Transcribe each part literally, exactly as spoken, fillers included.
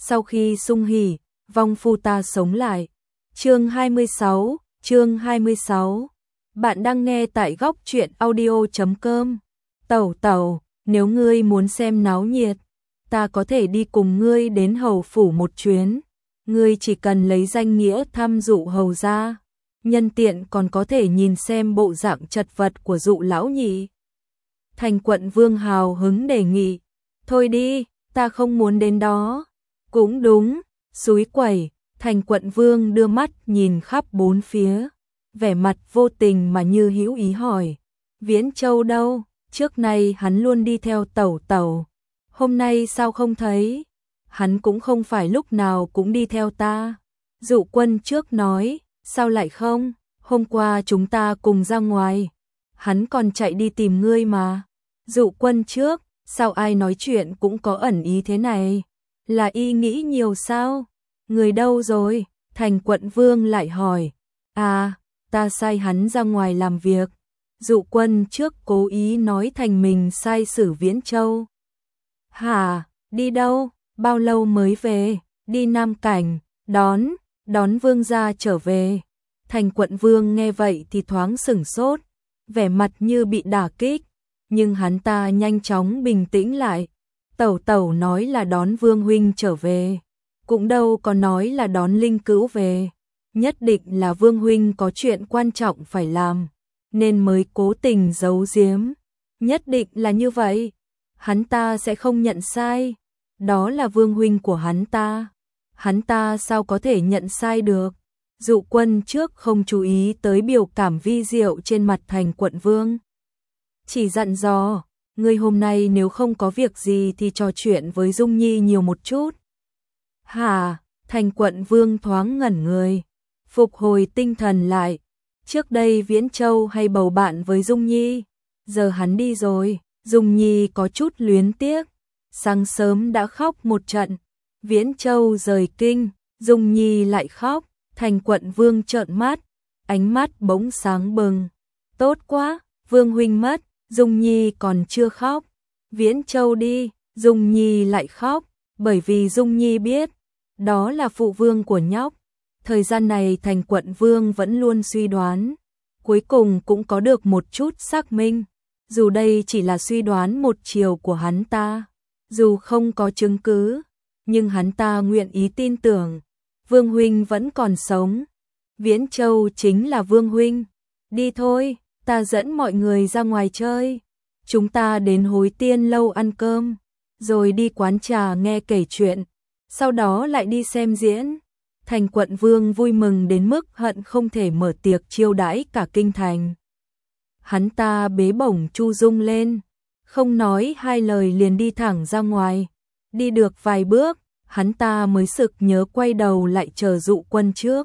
sau khi sung hỉ, vong phu ta sống lại. Chương hai mươi sáu, chương hai mươi sáu. Bạn đang nghe tại góc truyện audio chấm com. Tẩu tẩu, nếu ngươi muốn xem náo nhiệt, ta có thể đi cùng ngươi đến hầu phủ một chuyến. Ngươi chỉ cần lấy danh nghĩa thăm dụ hầu gia, nhân tiện còn có thể nhìn xem bộ dạng chật vật của dụ lão nhị. Thành quận Vương hào hứng đề nghị, thôi đi, ta không muốn đến đó. Cũng đúng, xúi quẩy. Thành quận Vương đưa mắt nhìn khắp bốn phía, vẻ mặt vô tình mà như hữu ý hỏi, Viễn Châu đâu? Trước nay hắn luôn đi theo tẩu tẩu, hôm nay sao không thấy? Hắn cũng không phải lúc nào cũng đi theo ta. Dụ Quân trước nói, sao lại không? Hôm qua chúng ta cùng ra ngoài, hắn còn chạy đi tìm ngươi mà. Dụ Quân trước, sao ai nói chuyện cũng có ẩn ý thế này? Là y nghĩ nhiều sao? Người đâu rồi? Thành quận Vương lại hỏi. À, ta sai hắn ra ngoài làm việc. Dụ Quân trước cố ý nói thành mình sai xử Viễn Châu. Hả, đi đâu? Bao lâu mới về? Đi Nam Cảnh, đón, đón Vương gia trở về. Thành quận Vương nghe vậy thì thoáng sửng sốt, vẻ mặt như bị đả kích, nhưng hắn ta nhanh chóng bình tĩnh lại. Tẩu tẩu nói là đón Vương huynh trở về, cũng đâu có nói là đón Linh Cữu về. Nhất định là Vương huynh có chuyện quan trọng phải làm, nên mới cố tình giấu giếm. Nhất định là như vậy, hắn ta sẽ không nhận sai. Đó là Vương huynh của hắn ta, hắn ta sao có thể nhận sai được? Dụ Quân trước không chú ý tới biểu cảm vi diệu trên mặt Thành quận Vương, chỉ dặn dò, ngươi hôm nay nếu không có việc gì thì trò chuyện với Dung Nhi nhiều một chút. Hả? Thành quận Vương thoáng ngẩn người, phục hồi tinh thần lại. Trước đây Viễn Châu hay bầu bạn với Dung Nhi, giờ hắn đi rồi. Dung Nhi có chút luyến tiếc, sáng sớm đã khóc một trận. Viễn Châu rời kinh, Dung Nhi lại khóc. Thành quận Vương trợn mắt, ánh mắt bỗng sáng bừng. Tốt quá, Vương huynh mất, Dung Nhi còn chưa khóc. Viễn Châu đi, Dung Nhi lại khóc, bởi vì Dung Nhi biết, đó là phụ vương của nhóc. Thời gian này Thành quận Vương vẫn luôn suy đoán, cuối cùng cũng có được một chút xác minh. Dù đây chỉ là suy đoán một chiều của hắn ta, dù không có chứng cứ, nhưng hắn ta nguyện ý tin tưởng Vương huynh vẫn còn sống. Viễn Châu chính là Vương huynh. Đi thôi, ta dẫn mọi người ra ngoài chơi. Chúng ta đến Hối Tiên lâu ăn cơm, rồi đi quán trà nghe kể chuyện, sau đó lại đi xem diễn. Thành quận Vương vui mừng đến mức hận không thể mở tiệc chiêu đãi cả kinh thành. Hắn ta bế bổng Chu Dung lên, không nói hai lời liền đi thẳng ra ngoài. Đi được vài bước, hắn ta mới sực nhớ quay đầu lại chờ Dụ Quân trước.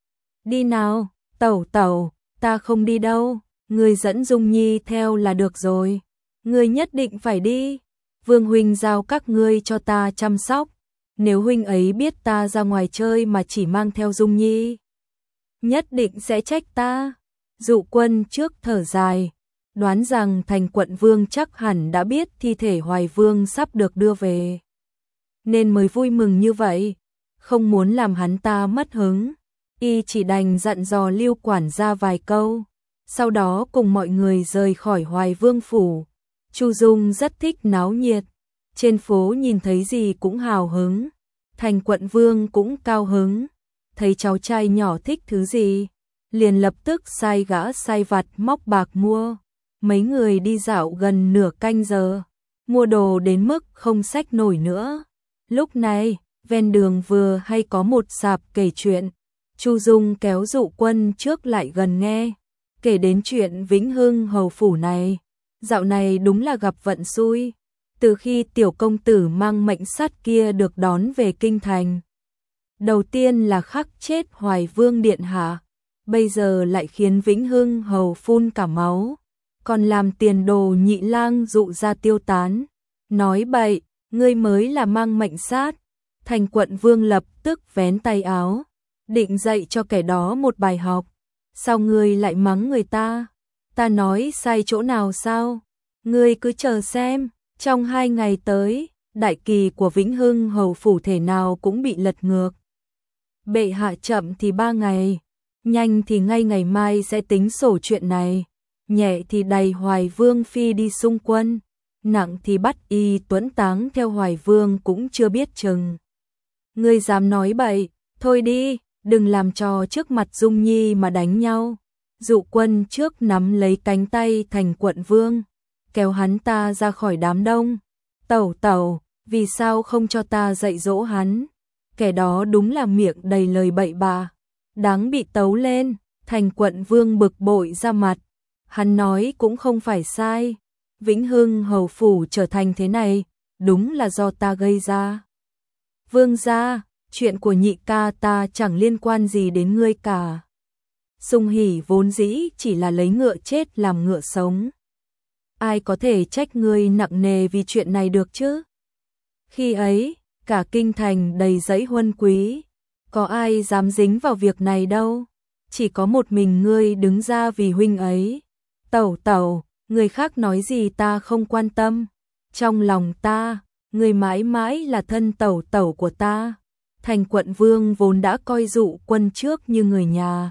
Đi nào, tẩu tẩu, ta không đi đâu, ngươi dẫn Dung Nhi theo là được rồi. Ngươi nhất định phải đi, Vương huynh giao các ngươi cho ta chăm sóc. Nếu huynh ấy biết ta ra ngoài chơi mà chỉ mang theo Dung Nhi, nhất định sẽ trách ta. Dụ Quân trước thở dài, đoán rằng Thành quận Vương chắc hẳn đã biết thi thể Hoài Vương sắp được đưa về, nên mới vui mừng như vậy, không muốn làm hắn ta mất hứng. Y chỉ đành dặn dò Lưu quản gia vài câu, sau đó cùng mọi người rời khỏi Hoài Vương phủ. Chu Dung rất thích náo nhiệt, trên phố nhìn thấy gì cũng hào hứng. Thành quận Vương cũng cao hứng, thấy cháu trai nhỏ thích thứ gì, liền lập tức sai gã sai vặt móc bạc mua. Mấy người đi dạo gần nửa canh giờ, mua đồ đến mức không xách nổi nữa. Lúc này, ven đường vừa hay có một sạp kể chuyện. Chu Dung kéo Dụ Quân trước lại gần nghe, kể đến chuyện Vĩnh Hưng hầu phủ này. Dạo này đúng là gặp vận xui, từ khi tiểu công tử mang mệnh sắt kia được đón về kinh thành, đầu tiên là khắc chết Hoài Vương điện hạ, bây giờ lại khiến Vĩnh Hưng hầu phun cả máu, còn làm tiền đồ nhị lang Dụ ra tiêu tán. Nói bậy, ngươi mới là mang mệnh sát. Thành quận Vương lập tức vén tay áo, định dạy cho kẻ đó một bài học. Sao ngươi lại mắng người ta? Ta nói sai chỗ nào sao? Ngươi cứ chờ xem, trong hai ngày tới, đại kỳ của Vĩnh Hưng hầu phủ thể nào cũng bị lật ngược. Bệ hạ chậm thì ba ngày, nhanh thì ngay ngày mai sẽ tính sổ chuyện này, nhẹ thì đày Hoài Vương phi đi xung quân, nặng thì bắt y tuẫn táng theo Hoài Vương cũng chưa biết chừng. Ngươi dám nói bậy, thôi đi, đừng làm trò trước mặt Dung Nhi mà đánh nhau. Dụ Quân trước nắm lấy cánh tay Thành Quận Vương, kéo hắn ta ra khỏi đám đông. Tẩu tẩu, vì sao không cho ta dạy dỗ hắn? Kẻ đó đúng là miệng đầy lời bậy bạ, đáng bị tấu lên. Thành Quận Vương bực bội ra mặt, hắn nói cũng không phải sai. Vĩnh Hưng hầu phủ trở thành thế này, đúng là do ta gây ra. Vương gia, chuyện của nhị ca ta chẳng liên quan gì đến ngươi cả. Sùng Hỉ vốn dĩ chỉ là lấy ngựa chết làm ngựa sống. Ai có thể trách ngươi nặng nề vì chuyện này được chứ? Khi ấy, cả kinh thành đầy dẫy huân quý, có ai dám dính vào việc này đâu. Chỉ có một mình ngươi đứng ra vì huynh ấy. Tẩu tẩu, người khác nói gì ta không quan tâm. Trong lòng ta, người mãi mãi là thân tẩu tẩu của ta. Thành Quận Vương vốn đã coi Dụ Quân trước như người nhà,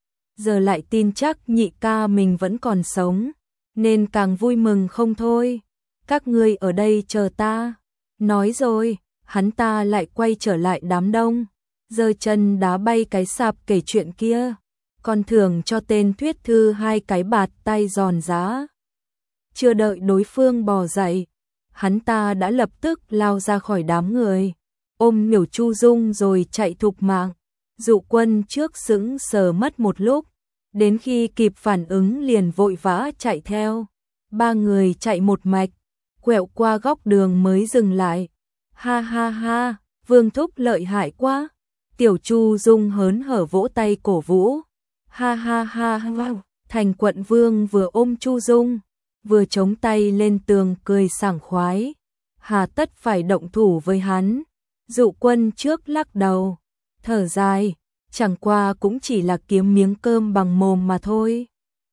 giờ lại tin chắc nhị ca mình vẫn còn sống, nên càng vui mừng không thôi. Các ngươi ở đây chờ ta. Nói rồi, hắn ta lại quay trở lại đám đông, giơ chân đá bay cái sạp kể chuyện kia, còn thưởng cho tên thuyết thư hai cái bạt tay giòn giã. Chưa đợi đối phương bò dậy, hắn ta đã lập tức lao ra khỏi đám người, ôm Miểu Chu Dung rồi chạy thục mạng. Dụ Quân trước sững sờ mất một lúc, đến khi kịp phản ứng liền vội vã chạy theo. Ba người chạy một mạch, quẹo qua góc đường mới dừng lại. Ha ha ha, Vương thúc lợi hại quá. Tiểu Chu Dung hớn hở vỗ tay cổ vũ. Ha ha ha, wow. Thành Quận Vương vừa ôm Chu Dung, vừa chống tay lên tường cười sảng khoái. Hà tất phải động thủ với hắn? Dụ Quân trước lắc đầu, thở dài, chẳng qua cũng chỉ là kiếm miếng cơm bằng mồm mà thôi.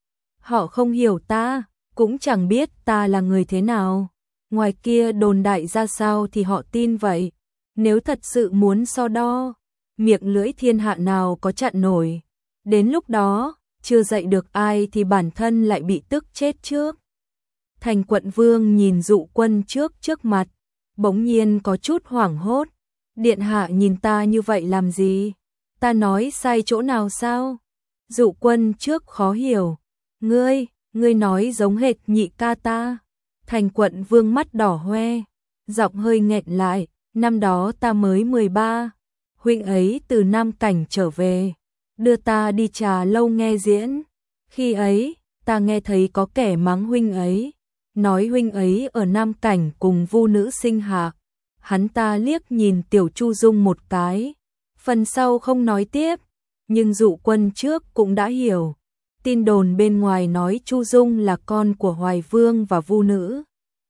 Họ không hiểu ta, cũng chẳng biết ta là người thế nào. Ngoài kia đồn đại ra sao thì họ tin vậy. Nếu thật sự muốn so đo, miệng lưỡi thiên hạ nào có chặn nổi. Đến lúc đó, chưa dạy được ai thì bản thân lại bị tức chết trước. Thành Quận Vương nhìn Dụ Quân trước trước mặt, bỗng nhiên có chút hoảng hốt. Điện hạ nhìn ta như vậy làm gì? Ta nói sai chỗ nào sao? Dụ Quân trước khó hiểu. Ngươi, ngươi nói giống hệt nhị ca ta. Thành Quận Vương mắt đỏ hoe, giọng hơi nghẹn lại. Năm đó ta mới mười ba, huynh ấy từ Nam Cảnh trở về, đưa ta đi trà lâu nghe diễn. Khi ấy, ta nghe thấy có kẻ mắng huynh ấy, nói huynh ấy ở Nam Cảnh cùng vu nữ sinh hạ. Hắn ta liếc nhìn Tiểu Chu Dung một cái, phần sau không nói tiếp, nhưng Dụ Quân trước cũng đã hiểu. Tin đồn bên ngoài nói Chu Dung là con của Hoài Vương và vu nữ,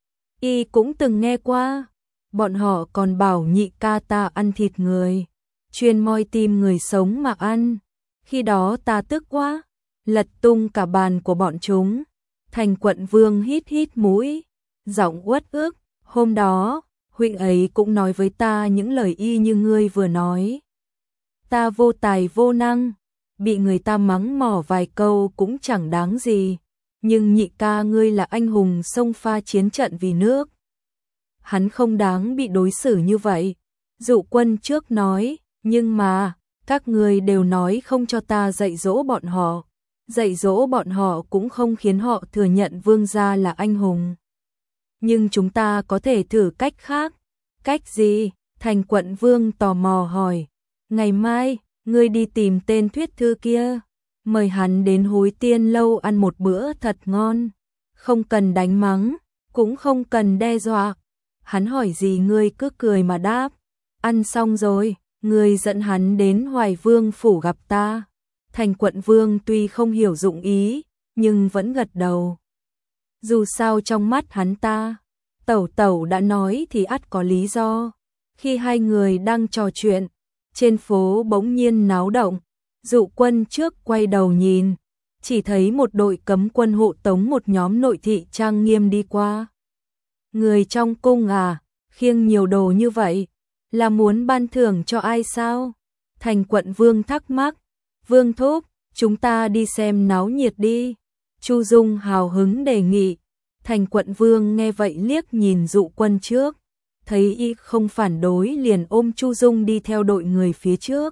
y cũng từng nghe qua. Bọn họ còn bảo nhị ca ta ăn thịt người, chuyên moi tim người sống mà ăn. Khi đó ta tức quá, lật tung cả bàn của bọn chúng. Thành Quận Vương hít hít mũi, giọng uất ức. Hôm đó, huynh ấy cũng nói với ta những lời y như ngươi vừa nói. Ta vô tài vô năng, bị người ta mắng mỏ vài câu cũng chẳng đáng gì. Nhưng nhị ca ngươi là anh hùng xông pha chiến trận vì nước, hắn không đáng bị đối xử như vậy. Dụ Quân trước nói, nhưng mà, các người đều nói không cho ta dạy dỗ bọn họ. Dạy dỗ bọn họ cũng không khiến họ thừa nhận vương gia là anh hùng. Nhưng chúng ta có thể thử cách khác. Cách gì? Thành Quận Vương tò mò hỏi. Ngày mai, ngươi đi tìm tên thuyết thư kia, mời hắn đến Hối Tiên lâu ăn một bữa thật ngon. Không cần đánh mắng, cũng không cần đe dọa. Hắn hỏi gì ngươi cứ cười mà đáp. Ăn xong rồi, ngươi dẫn hắn đến Hoài Vương phủ gặp ta. Thành Quận Vương tuy không hiểu dụng ý, nhưng vẫn gật đầu. Dù sao trong mắt hắn ta, tẩu tẩu đã nói thì ắt có lý do. Khi hai người đang trò chuyện, trên phố bỗng nhiên náo động. Dụ Quân trước quay đầu nhìn, chỉ thấy một đội cấm quân hộ tống một nhóm nội thị trang nghiêm đi qua. Người trong cung à? khiêng nhiều đồ như vậy, là muốn ban thưởng cho ai sao? Thành Quận Vương thắc mắc. Vương thúc, chúng ta đi xem náo nhiệt đi. Chu Dung hào hứng đề nghị. Thành Quận Vương nghe vậy liếc nhìn Dụ Quân trước, thấy y không phản đối liền ôm Chu Dung đi theo đội người phía trước.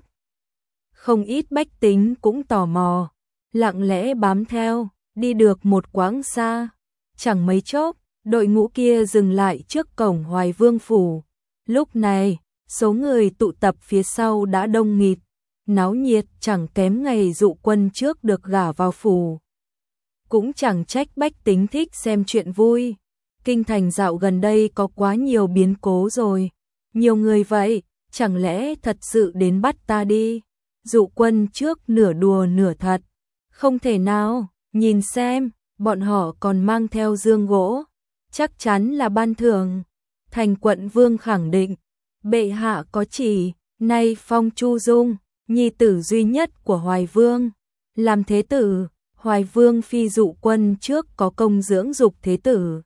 Không ít bách tính cũng tò mò, lặng lẽ bám theo, đi được một quãng xa. Chẳng mấy chốc, đội ngũ kia dừng lại trước cổng Hoài Vương phủ. Lúc này, số người tụ tập phía sau đã đông nghịt, náo nhiệt chẳng kém ngày Dụ Quân trước được gả vào phủ. Cũng chẳng trách bách tính thích xem chuyện vui. Kinh thành dạo gần đây có quá nhiều biến cố rồi. Nhiều người vậy, chẳng lẽ thật sự đến bắt ta đi? Dụ Quân trước nửa đùa nửa thật. Không thể nào, nhìn xem, bọn họ còn mang theo dương gỗ. Chắc chắn là ban thưởng. Thành Quận Vương khẳng định. Bệ hạ có chỉ, nay phong Chu Dung, nhi tử duy nhất của Hoài Vương. Làm thế tử, Hoài Vương phi Dụ Quân trước có công dưỡng dục thế tử.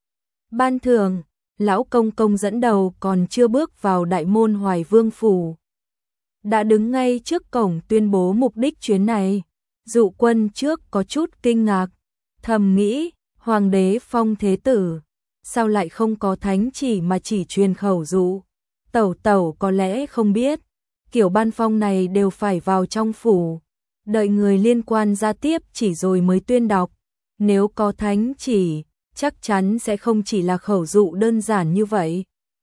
Ban thưởng, lão công công dẫn đầu còn chưa bước vào đại môn Hoài Vương phủ. Đã đứng ngay trước cổng tuyên bố mục đích chuyến này. Dụ Quân trước có chút kinh ngạc, thầm nghĩ, hoàng đế phong thế tử, sao lại không có thánh chỉ mà chỉ truyền khẩu dụ. Tẩu tẩu có lẽ không biết, kiểu ban phong này đều phải vào trong phủ, đợi người liên quan ra tiếp chỉ rồi mới tuyên đọc. Nếu có thánh chỉ, chắc chắn sẽ không chỉ là khẩu dụ đơn giản như vậy.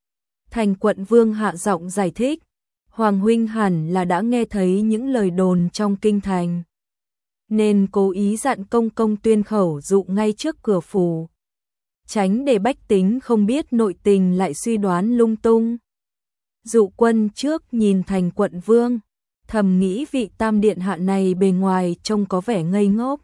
Thành Quận Vương hạ giọng giải thích, Hoàng huynh hẳn là đã nghe thấy những lời đồn trong kinh thành, nên cố ý dặn công công tuyên khẩu dụ ngay trước cửa phủ, tránh để bách tính không biết nội tình lại suy đoán lung tung. Dụ Quân trước nhìn Thành Quận Vương, thầm nghĩ vị tam điện hạ này bề ngoài trông có vẻ ngây ngốc,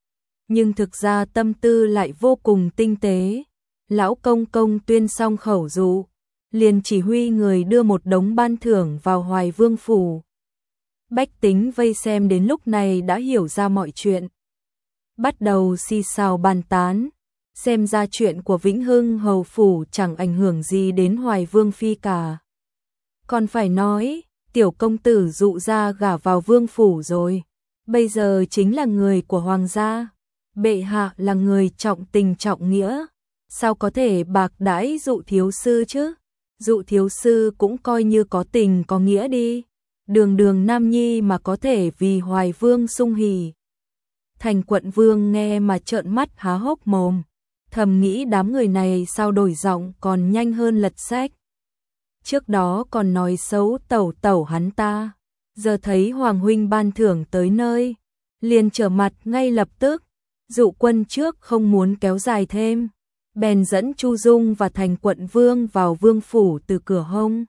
nhưng thực ra tâm tư lại vô cùng tinh tế. Lão công công tuyên xong khẩu dụ, liền chỉ huy người đưa một đống ban thưởng vào Hoài Vương phủ. Bách tính vây xem đến lúc này đã hiểu ra mọi chuyện, bắt đầu xì xào bàn tán, xem ra chuyện của Vĩnh Hưng hầu phủ chẳng ảnh hưởng gì đến Hoài Vương phi cả. Còn phải nói, tiểu công tử Dụ gia gả vào vương phủ rồi, bây giờ chính là người của hoàng gia. Bệ hạ là người trọng tình trọng nghĩa, sao có thể bạc đãi Dụ thiếu sư chứ? Dụ thiếu sư cũng coi như có tình có nghĩa đi, đường đường nam nhi mà có thể vì Hoài Vương sung hỉ. Thành Quận Vương nghe mà trợn mắt há hốc mồm, thầm nghĩ đám người này sao đổi giọng còn nhanh hơn lật sách. Trước đó còn nói xấu tẩu tẩu hắn ta, giờ thấy Hoàng huynh ban thưởng tới nơi, liền trở mặt ngay lập tức. Dụ Quân trước không muốn kéo dài thêm, bèn dẫn Chu Dung và Thành Quận Vương vào vương phủ từ cửa hông.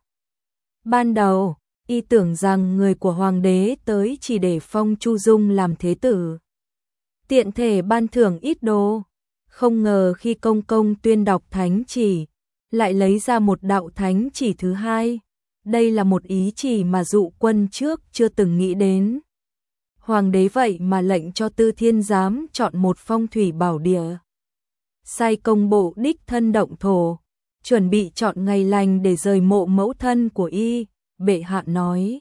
Ban đầu, y tưởng rằng người của hoàng đế tới chỉ để phong Chu Dung làm thế tử, tiện thể ban thưởng ít đồ. Không ngờ khi công công tuyên đọc thánh chỉ, lại lấy ra một đạo thánh chỉ thứ hai. Đây là một ý chỉ mà Dụ Quân trước chưa từng nghĩ đến. Hoàng đế vậy mà lệnh cho Tư Thiên Giám chọn một phong thủy bảo địa, sai công bộ đích thân động thổ, chuẩn bị chọn ngày lành để rời mộ mẫu thân của y. Bệ hạ nói,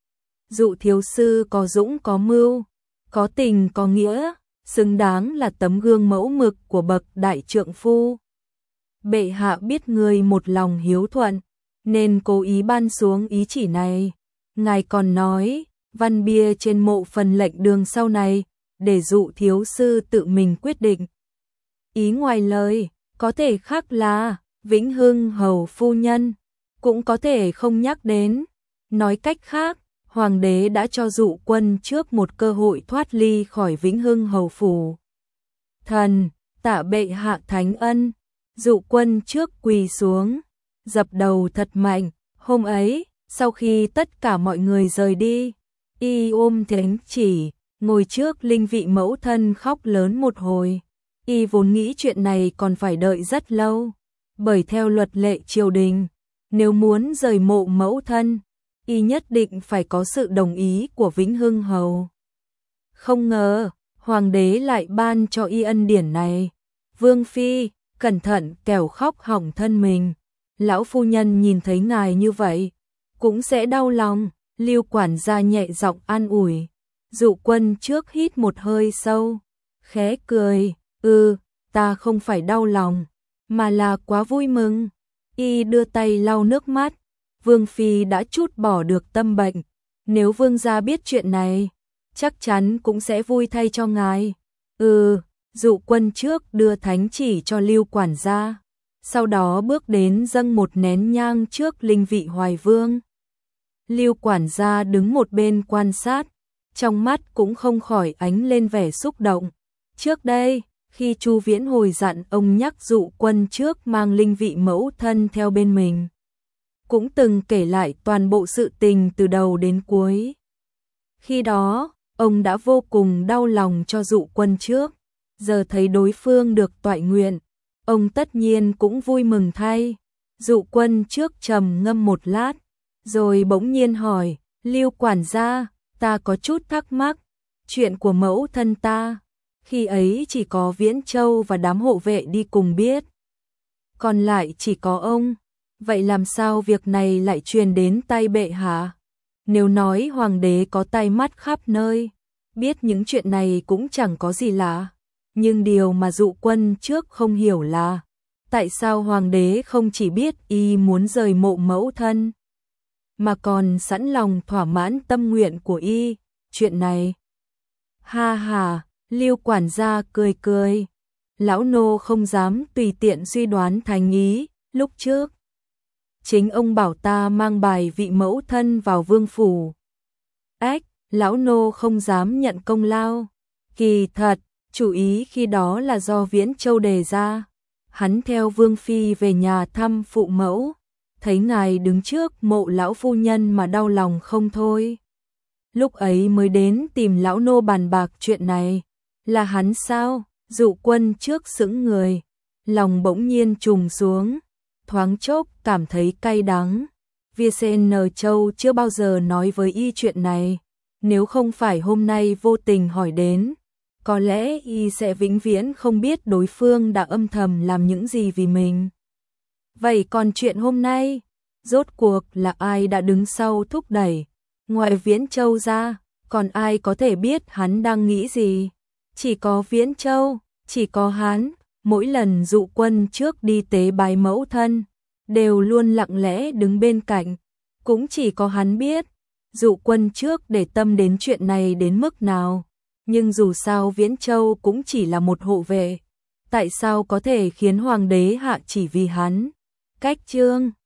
Dụ thiếu sư có dũng có mưu, có tình có nghĩa, xứng đáng là tấm gương mẫu mực của bậc đại trượng phu. Bệ hạ biết người một lòng hiếu thuận, nên cố ý ban xuống ý chỉ này. Ngài còn nói, văn bia trên mộ phần lệnh đường sau này, để Dụ thiếu sư tự mình quyết định. Ý ngoài lời, có thể khác là, Vĩnh Hưng hầu phu nhân, cũng có thể không nhắc đến. Nói cách khác, hoàng đế đã cho Dụ Quân trước một cơ hội thoát ly khỏi Vĩnh Hưng hầu phủ. Thần, tạ bệ hạ thánh ân. Dụ Quân trước quỳ xuống, dập đầu thật mạnh. Hôm ấy, sau khi tất cả mọi người rời đi, y ôm thánh chỉ, ngồi trước linh vị mẫu thân khóc lớn một hồi. Y vốn nghĩ chuyện này còn phải đợi rất lâu, bởi theo luật lệ triều đình, nếu muốn rời mộ mẫu thân, y nhất định phải có sự đồng ý của Vĩnh Hưng hầu. Không ngờ, hoàng đế lại ban cho y ân điển này. Vương phi, cẩn thận kẻo khóc hỏng thân mình. lão phu nhân nhìn thấy ngài như vậy, cũng sẽ đau lòng. Lưu quản gia nhẹ giọng an ủi. Dụ Quân trước hít một hơi sâu, khẽ cười, "Ừ, ta không phải đau lòng, mà là quá vui mừng." Y đưa tay lau nước mắt. Vương phi đã trút bỏ được tâm bệnh, nếu vương gia biết chuyện này, chắc chắn cũng sẽ vui thay cho ngài. Ừ, Dụ Quân trước đưa thánh chỉ cho Lưu quản gia, sau đó bước đến dâng một nén nhang trước linh vị Hoài Vương. Lưu quản gia đứng một bên quan sát, trong mắt cũng không khỏi ánh lên vẻ xúc động. Trước đây, khi Chu Viễn hồi dặn ông nhắc Dụ Quân trước mang linh vị mẫu thân theo bên mình, cũng từng kể lại toàn bộ sự tình từ đầu đến cuối. Khi đó, ông đã vô cùng đau lòng cho Dụ Quân trước, giờ thấy đối phương được toại nguyện, ông tất nhiên cũng vui mừng thay. Dụ Quân trước trầm ngâm một lát, rồi bỗng nhiên hỏi, Lưu quản gia, ta có chút thắc mắc, chuyện của mẫu thân ta, khi ấy chỉ có Viễn Châu và đám hộ vệ đi cùng biết, còn lại chỉ có ông, vậy làm sao việc này lại truyền đến tai bệ hạ? Nếu nói hoàng đế có tai mắt khắp nơi, biết những chuyện này cũng chẳng có gì lạ, nhưng điều mà Dụ Quân trước không hiểu là, tại sao hoàng đế không chỉ biết y muốn rời mộ mẫu thân, mà còn sẵn lòng thỏa mãn tâm nguyện của y, chuyện này. Ha ha, Lưu quản gia cười cười, lão nô không dám tùy tiện suy đoán thành ý, lúc trước chính ông bảo ta mang bài vị mẫu thân vào vương phủ. Ách, lão nô không dám nhận công lao, kỳ thật, chủ ý khi đó là do Viễn Châu đề ra, hắn theo vương phi về nhà thăm phụ mẫu, thấy ngài đứng trước mộ lão phu nhân mà đau lòng không thôi. Lúc ấy mới đến tìm lão nô bàn bạc chuyện này. Là hắn sao? Dụ Quân trước sững người, lòng bỗng nhiên trùng xuống, thoáng chốc cảm thấy cay đắng. vê xê en Châu chưa bao giờ nói với y chuyện này, nếu không phải hôm nay vô tình hỏi đến, có lẽ y sẽ vĩnh viễn không biết đối phương đã âm thầm làm những gì vì mình. Vậy còn chuyện hôm nay, rốt cuộc là ai đã đứng sau thúc đẩy? Ngoài Viễn Châu ra, còn ai có thể biết hắn đang nghĩ gì? Chỉ có Viễn Châu, chỉ có hắn, mỗi lần Dụ Quân trước đi tế bái mẫu thân, đều luôn lặng lẽ đứng bên cạnh, cũng chỉ có hắn biết, Dụ Quân trước để tâm đến chuyện này đến mức nào. Nhưng dù sao Viễn Châu cũng chỉ là một hộ vệ, tại sao có thể khiến hoàng đế hạ chỉ vì hắn? Cách chương